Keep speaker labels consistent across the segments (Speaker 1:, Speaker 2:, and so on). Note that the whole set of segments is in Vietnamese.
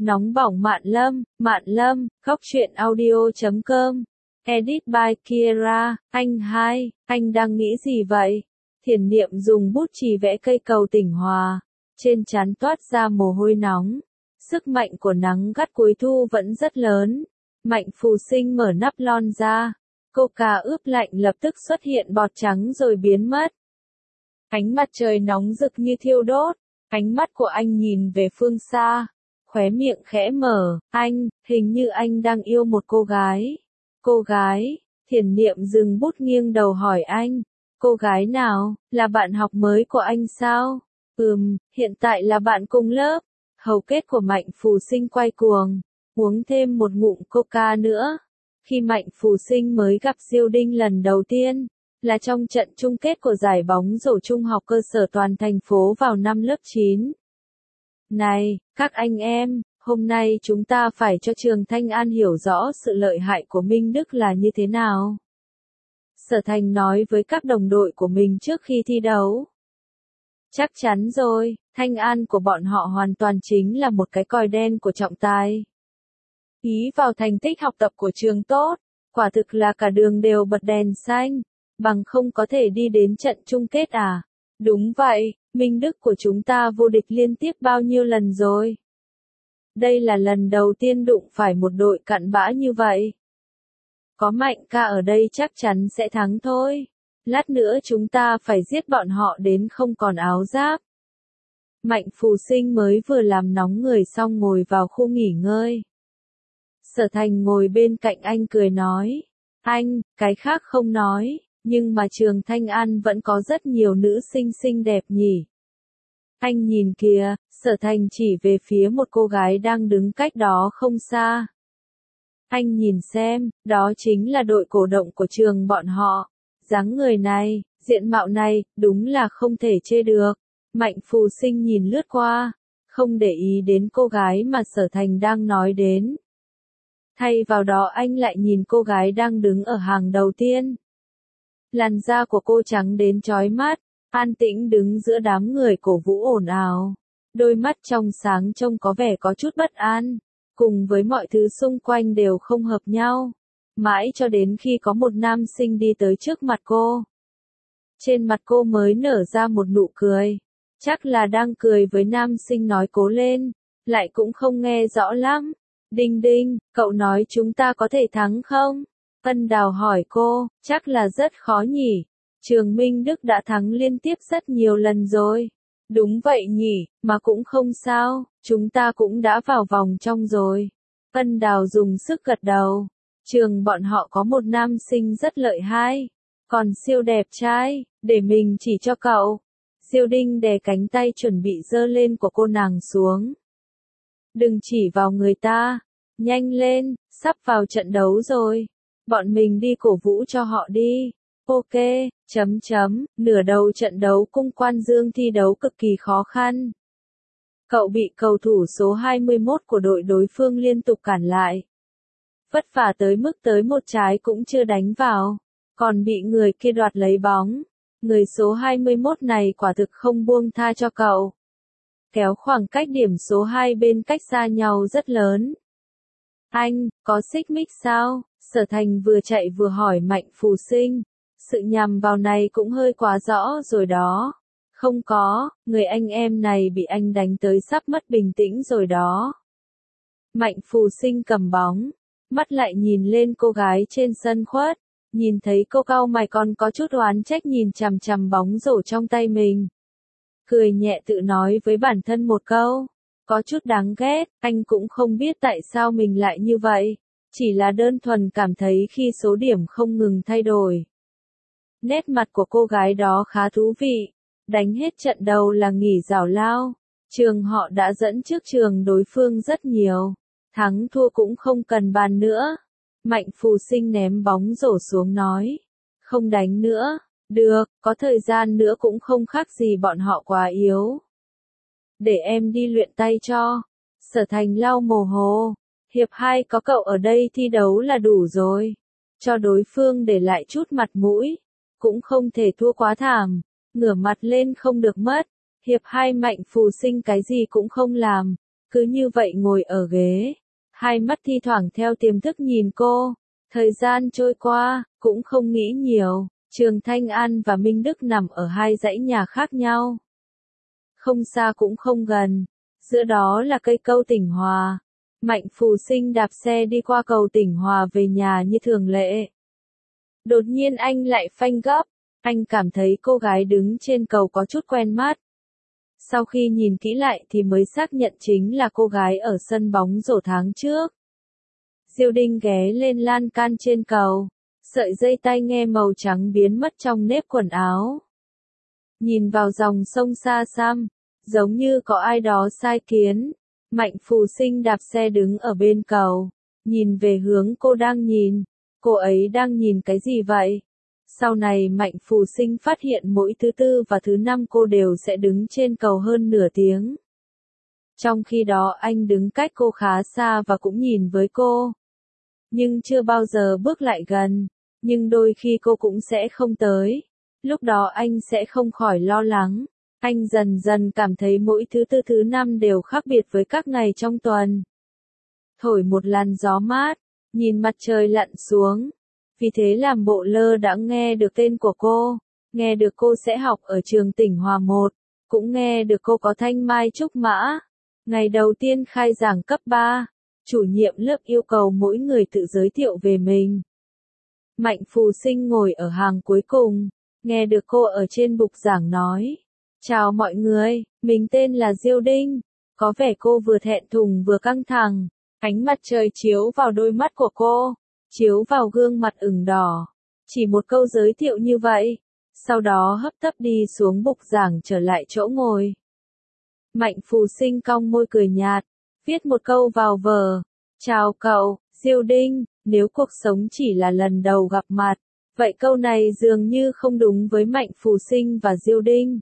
Speaker 1: Nóng bỏng Mạn Lâm, Góc truyện audio.com. Edit by Kiera, anh đang nghĩ gì vậy? Thiền Niệm dùng bút chì vẽ cây cầu tỉnh hòa, trên trán toát ra mồ hôi nóng. Sức mạnh của nắng gắt cuối thu vẫn rất lớn. Mạnh Phù Sinh mở nắp lon ra. Coca ướp lạnh lập tức xuất hiện bọt trắng rồi biến mất. Ánh mặt trời nóng rực như thiêu đốt. Ánh mắt của anh nhìn về phương xa. Khóe miệng khẽ mở, hình như anh đang yêu một cô gái. Cô gái? Thiền Niệm dừng bút nghiêng đầu hỏi anh. Cô gái nào? Là bạn học mới của anh sao? Hiện tại là bạn cùng lớp. Hầu kết của Mạnh Phù Sinh quay cuồng. Uống thêm một ngụm coca nữa. Khi Mạnh Phù Sinh mới gặp Diêu Đinh lần đầu tiên, là trong trận chung kết của giải bóng rổ trung học cơ sở toàn thành phố vào năm lớp 9. Này, các anh em, hôm nay chúng ta phải cho trường Thanh An hiểu rõ sự lợi hại của Minh Đức là như thế nào. Sở Thành nói với các đồng đội của mình trước khi thi đấu. Chắc chắn rồi, Thanh An của bọn họ hoàn toàn chính là một cái còi đen của trọng tài. Ý vào thành tích học tập của trường tốt, quả thực là cả đường đều bật đèn xanh, bằng không có thể đi đến trận chung kết à? Đúng vậy, Minh Đức của chúng ta vô địch liên tiếp bao nhiêu lần rồi. Đây là lần đầu tiên đụng phải một đội cặn bã như vậy. Có Mạnh ca ở đây chắc chắn sẽ thắng thôi. Lát nữa chúng ta phải giết bọn họ đến không còn áo giáp. Mạnh Phù Sinh mới vừa làm nóng người xong ngồi vào khu nghỉ ngơi. Sở Thành ngồi bên cạnh anh cười nói. Anh, cái khác không nói, nhưng mà trường Thanh An vẫn có rất nhiều nữ sinh xinh đẹp nhỉ. Anh nhìn kìa, Sở Thành chỉ về phía một cô gái đang đứng cách đó không xa. Anh nhìn xem, đó chính là đội cổ động của trường bọn họ. Dáng người này, diện mạo này, đúng là không thể chê được. Mạnh Phù Sinh nhìn lướt qua, không để ý đến cô gái mà Sở Thành đang nói đến. Thay vào đó anh lại nhìn cô gái đang đứng ở hàng đầu tiên. Làn da của cô trắng đến chói mắt, an tĩnh đứng giữa đám người cổ vũ ồn ào. Đôi mắt trong sáng trông có vẻ có chút bất an, cùng với mọi thứ xung quanh đều không hợp nhau. Mãi cho đến khi có một nam sinh đi tới trước mặt cô. Trên mặt cô mới nở ra một nụ cười. Chắc là đang cười với nam sinh nói cố lên, lại cũng không nghe rõ lắm. Đinh Đinh, cậu nói chúng ta có thể thắng không? Vân Đào hỏi cô, chắc là rất khó nhỉ. Trường Minh Đức đã thắng liên tiếp rất nhiều lần rồi. Đúng vậy nhỉ, mà cũng không sao, chúng ta cũng đã vào vòng trong rồi. Vân Đào dùng sức gật đầu. Trường bọn họ có một nam sinh rất lợi hại, còn siêu đẹp trai, để mình chỉ cho cậu. Diêu Đinh đè cánh tay chuẩn bị giơ lên của cô nàng xuống. Đừng chỉ vào người ta, nhanh lên, sắp vào trận đấu rồi. Bọn mình đi cổ vũ cho họ đi. Ok, nửa đầu trận đấu Cung Quan Dương thi đấu cực kỳ khó khăn. Cậu bị cầu thủ số 21 của đội đối phương liên tục cản lại. Vất vả tới mức tới một trái cũng chưa đánh vào, còn bị người kia đoạt lấy bóng. Người số 21 này quả thực không buông tha cho cậu. Kéo khoảng cách điểm số hai bên cách xa nhau rất lớn. Anh, có xích mích sao? Sở Thành vừa chạy vừa hỏi Mạnh Phù Sinh. Sự nhằm vào này cũng hơi quá rõ rồi đó. Không có, người anh em này bị anh đánh tới sắp mất bình tĩnh rồi đó. Mạnh Phù Sinh cầm bóng, mắt lại nhìn lên cô gái trên sân khuất. Nhìn thấy cô cau mày còn có chút oán trách nhìn chằm chằm bóng rổ trong tay mình. Cười nhẹ tự nói với bản thân một câu. Có chút đáng ghét, anh cũng không biết tại sao mình lại như vậy. Chỉ là đơn thuần cảm thấy khi số điểm không ngừng thay đổi. Nét mặt của cô gái đó khá thú vị. Đánh hết trận đầu là nghỉ giải lao. Trường họ đã dẫn trước trường đối phương rất nhiều. Thắng thua cũng không cần bàn nữa. Mạnh Phù Sinh ném bóng rổ xuống nói. Không đánh nữa. Được, có thời gian nữa cũng không khác gì bọn họ quá yếu. Để em đi luyện tay cho. Sở Thành lau mồ hôi. Hiệp 2 có cậu ở đây thi đấu là đủ rồi. Cho đối phương để lại chút mặt mũi. Cũng không thể thua quá thảm. Ngửa mặt lên không được mất. Hiệp 2 Mạnh Phù Sinh cái gì cũng không làm. cứ như vậy ngồi ở ghế, hai mắt thi thoảng theo tiềm thức nhìn cô. Thời gian trôi qua, cũng không nghĩ nhiều, Trường Thanh An và Minh Đức nằm ở hai dãy nhà khác nhau. Không xa cũng không gần, giữa đó là cây Câu Tỉnh Hòa. Mạnh Phù Sinh đạp xe đi qua cầu Tỉnh Hòa về nhà như thường lệ. Đột nhiên anh lại phanh gấp, anh cảm thấy cô gái đứng trên cầu có chút quen mắt. Sau khi nhìn kỹ lại thì mới xác nhận chính là cô gái ở sân bóng rổ tháng trước. Diêu Đinh ghé lên lan can trên cầu, sợi dây tai nghe màu trắng biến mất trong nếp quần áo. Nhìn vào dòng sông xa xăm, giống như có ai đó sai khiến. Mạnh Phù Sinh đạp xe đứng ở bên cầu, nhìn về hướng cô đang nhìn. Cô ấy đang nhìn cái gì vậy? Sau này Mạnh Phù Sinh phát hiện mỗi thứ tư và thứ năm cô đều sẽ đứng trên cầu hơn nửa tiếng. Trong khi đó anh đứng cách cô khá xa và cũng nhìn với cô. Nhưng chưa bao giờ bước lại gần, nhưng đôi khi cô cũng sẽ không tới. Lúc đó anh sẽ không khỏi lo lắng. Anh dần dần cảm thấy mỗi thứ tư thứ năm đều khác biệt với các ngày trong tuần. Thổi một làn gió mát, nhìn mặt trời lặn xuống. Vì thế làm bộ lơ đãng nghe được tên của cô, nghe được cô sẽ học ở trường Tỉnh Hòa 1, cũng nghe được cô có thanh mai trúc mã. Ngày đầu tiên khai giảng cấp 3, chủ nhiệm lớp yêu cầu mỗi người tự giới thiệu về mình. Mạnh Phù Sinh ngồi ở hàng cuối cùng, nghe được cô ở trên bục giảng nói. Chào mọi người, mình tên là Diêu Đinh. Có vẻ cô vừa thẹn thùng vừa căng thẳng. Ánh mặt trời chiếu vào đôi mắt của cô, chiếu vào gương mặt ửng đỏ. Chỉ một câu giới thiệu như vậy, sau đó hấp tấp đi xuống bục giảng trở lại chỗ ngồi. Mạnh Phù Sinh cong môi cười nhạt, viết một câu vào vở. Chào cậu, Diêu Đinh, nếu cuộc sống chỉ là lần đầu gặp mặt, vậy câu này dường như không đúng với Mạnh Phù Sinh và Diêu Đinh.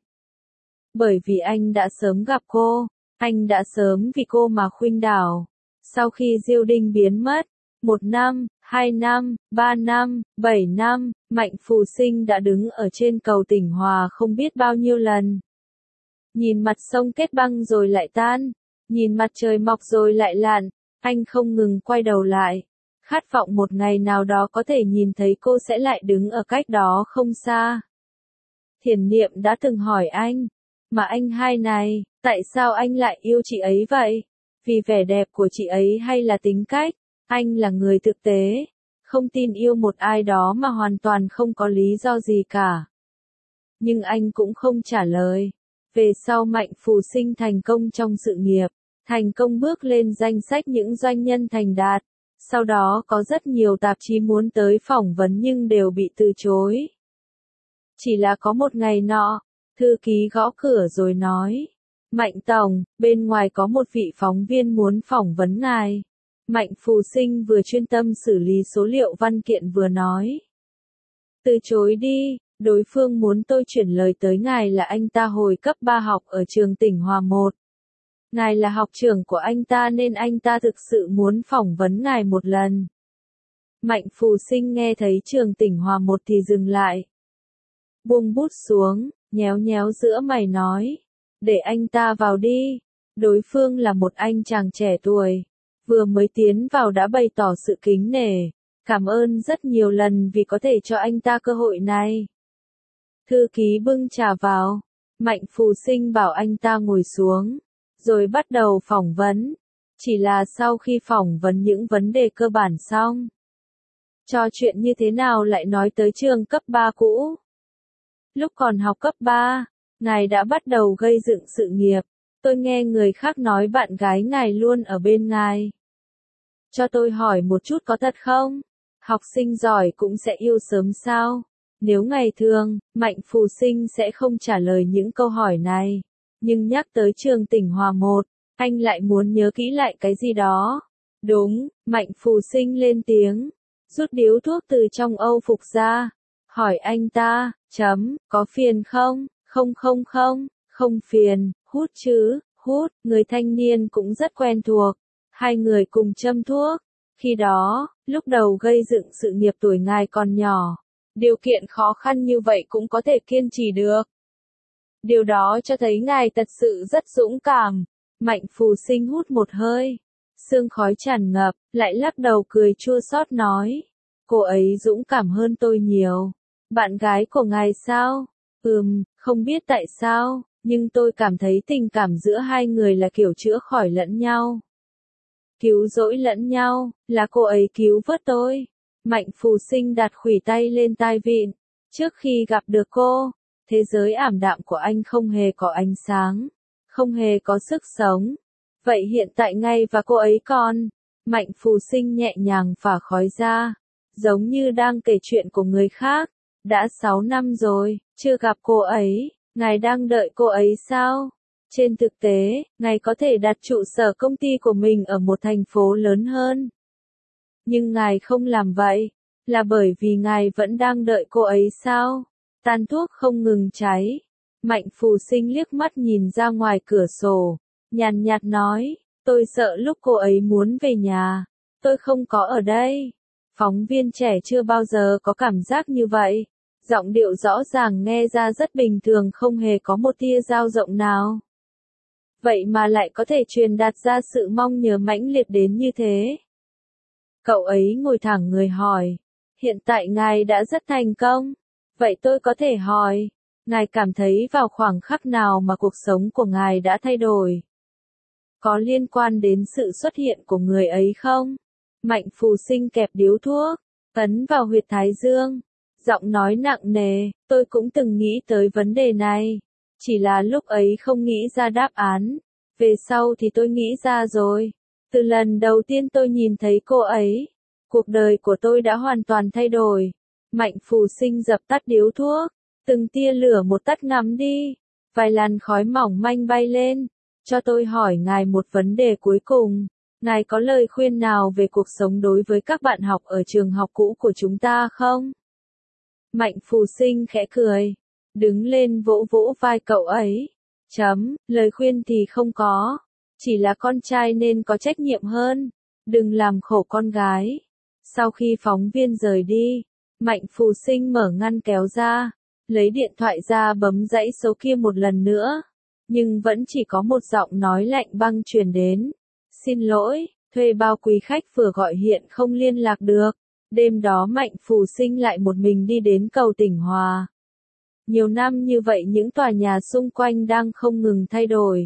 Speaker 1: Bởi vì anh đã sớm gặp cô, anh đã sớm vì cô mà khuynh đảo. Sau khi Diêu Đinh biến mất, 1 năm, 2 năm, 3 năm, 7 năm, Mạnh Phù Sinh đã đứng ở trên cầu Tỉnh Hòa không biết bao nhiêu lần. Nhìn mặt sông kết băng rồi lại tan, nhìn mặt trời mọc rồi lại lặn, anh không ngừng quay đầu lại. Khát vọng một ngày nào đó có thể nhìn thấy cô sẽ lại đứng ở cách đó không xa. Thiền Niệm đã từng hỏi anh, mà anh hai này, tại sao anh lại yêu chị ấy vậy? Vì vẻ đẹp của chị ấy hay là tính cách? Anh là người thực tế, không tin yêu một ai đó mà hoàn toàn không có lý do gì cả. Nhưng anh cũng không trả lời. Về sau Mạnh Phù Sinh thành công trong sự nghiệp, thành công bước lên danh sách những doanh nhân thành đạt. Sau đó có rất nhiều tạp chí muốn tới phỏng vấn nhưng đều bị từ chối. Chỉ là có một ngày nọ, thư ký gõ cửa rồi nói, Mạnh Tổng, bên ngoài có một vị phóng viên muốn phỏng vấn ngài. Mạnh Phù Sinh vừa chuyên tâm xử lý số liệu văn kiện vừa nói. Từ chối đi, đối phương muốn tôi chuyển lời tới ngài là anh ta hồi cấp 3 học ở trường Tỉnh Hòa 1. Ngài là học trưởng của anh ta nên anh ta thực sự muốn phỏng vấn ngài một lần. Mạnh Phù Sinh nghe thấy trường Tỉnh Hòa 1 thì dừng lại. Buông bút xuống, nhéo nhéo giữa mày nói. Để anh ta vào đi. Đối phương là một anh chàng trẻ tuổi. Vừa mới tiến vào đã bày tỏ sự kính nể. Cảm ơn rất nhiều lần vì có thể cho anh ta cơ hội này. Thư ký bưng trà vào. Mạnh Phù Sinh bảo anh ta ngồi xuống. Rồi bắt đầu phỏng vấn. Chỉ là sau khi phỏng vấn những vấn đề cơ bản xong. Trò chuyện như thế nào lại nói tới trường cấp 3 cũ. Lúc còn học cấp 3, ngài đã bắt đầu gây dựng sự nghiệp. Tôi nghe người khác nói bạn gái ngài luôn ở bên ngài. Cho tôi hỏi một chút có thật không? Học sinh giỏi cũng sẽ yêu sớm sao? Nếu ngày thường, Mạnh Phù Sinh sẽ không trả lời những câu hỏi này. Nhưng nhắc tới trường Tỉnh Hòa 1, anh lại muốn nhớ kỹ lại cái gì đó. Đúng, Mạnh Phù Sinh lên tiếng, rút điếu thuốc từ trong âu phục ra. Hỏi anh ta, có phiền không? Không phiền, hút chứ, hút, người thanh niên cũng rất quen thuộc. Hai người cùng châm thuốc. Khi đó, lúc đầu gây dựng sự nghiệp tuổi ngài còn nhỏ. Điều kiện khó khăn như vậy cũng có thể kiên trì được. Điều đó cho thấy ngài thật sự rất dũng cảm. Mạnh Phù Sinh hút một hơi. Sương khói tràn ngập, lại lắc đầu cười chua xót nói. Cô ấy dũng cảm hơn tôi nhiều. Bạn gái của ngài sao? Không biết tại sao, nhưng tôi cảm thấy tình cảm giữa hai người là kiểu chữa khỏi lẫn nhau. Cứu rỗi lẫn nhau, là cô ấy cứu vớt tôi. Mạnh Phù Sinh đặt khuỷu tay lên tai vịn. Trước khi gặp được cô, thế giới ảm đạm của anh không hề có ánh sáng, không hề có sức sống. Vậy hiện tại ngay và cô ấy còn. Mạnh Phù Sinh nhẹ nhàng phả khói ra, giống như đang kể chuyện của người khác. Đã 6 năm rồi, chưa gặp cô ấy, ngài đang đợi cô ấy sao? Trên thực tế, ngài có thể đặt trụ sở công ty của mình ở một thành phố lớn hơn. Nhưng ngài không làm vậy, là bởi vì ngài vẫn đang đợi cô ấy sao? Tàn thuốc không ngừng cháy. Mạnh Phù Sinh liếc mắt nhìn ra ngoài cửa sổ, nhàn nhạt nói, tôi sợ lúc cô ấy muốn về nhà, tôi không có ở đây. Phóng viên trẻ chưa bao giờ có cảm giác như vậy. Giọng điệu rõ ràng nghe ra rất bình thường, không hề có một tia dao rộng nào. Vậy mà lại có thể truyền đạt ra sự mong nhớ mãnh liệt đến như thế. Cậu ấy ngồi thẳng người hỏi, hiện tại ngài đã rất thành công. Vậy tôi có thể hỏi, ngài cảm thấy vào khoảng khắc nào mà cuộc sống của ngài đã thay đổi? Có liên quan đến sự xuất hiện của người ấy không? Mạnh Phù Sinh kẹp điếu thuốc, ấn vào huyệt thái dương. Giọng nói nặng nề, tôi cũng từng nghĩ tới vấn đề này. Chỉ là lúc ấy không nghĩ ra đáp án. Về sau thì tôi nghĩ ra rồi. Từ lần đầu tiên tôi nhìn thấy cô ấy, cuộc đời của tôi đã hoàn toàn thay đổi. Mạnh Phù Sinh dập tắt điếu thuốc, từng tia lửa một tắt ngắm đi. Vài làn khói mỏng manh bay lên. Cho tôi hỏi ngài một vấn đề cuối cùng. Ngài có lời khuyên nào về cuộc sống đối với các bạn học ở trường học cũ của chúng ta không? Mạnh Phù Sinh khẽ cười, đứng lên vỗ vỗ vai cậu ấy. Lời khuyên thì không có, chỉ là con trai nên có trách nhiệm hơn, đừng làm khổ con gái. Sau khi phóng viên rời đi, Mạnh Phù Sinh mở ngăn kéo ra, lấy điện thoại ra bấm dãy số kia một lần nữa, nhưng vẫn chỉ có một giọng nói lạnh băng truyền đến. Xin lỗi, thuê bao quý khách vừa gọi hiện không liên lạc được. Đêm đó Mạnh Phù Sinh lại một mình đi đến cầu Tỉnh Hòa. Nhiều năm như vậy những tòa nhà xung quanh đang không ngừng thay đổi.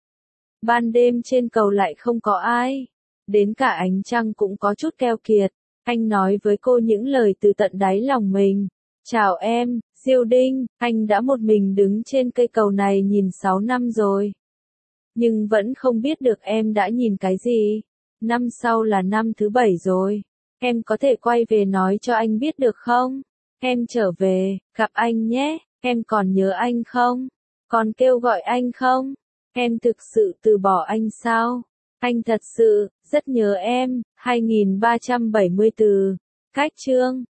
Speaker 1: Ban đêm trên cầu lại không có ai. Đến cả ánh trăng cũng có chút keo kiệt. Anh nói với cô những lời từ tận đáy lòng mình. Chào em, Diêu Đinh, anh đã một mình đứng trên cây cầu này nhìn 6 năm rồi. Nhưng vẫn không biết được em đã nhìn cái gì. Năm sau là năm thứ 7 rồi. Em có thể quay về nói cho anh biết được không? Em trở về, gặp anh nhé, em còn nhớ anh không? Còn kêu gọi anh không? Em thực sự từ bỏ anh sao? Anh thật sự, rất nhớ em. 2374. Cách chương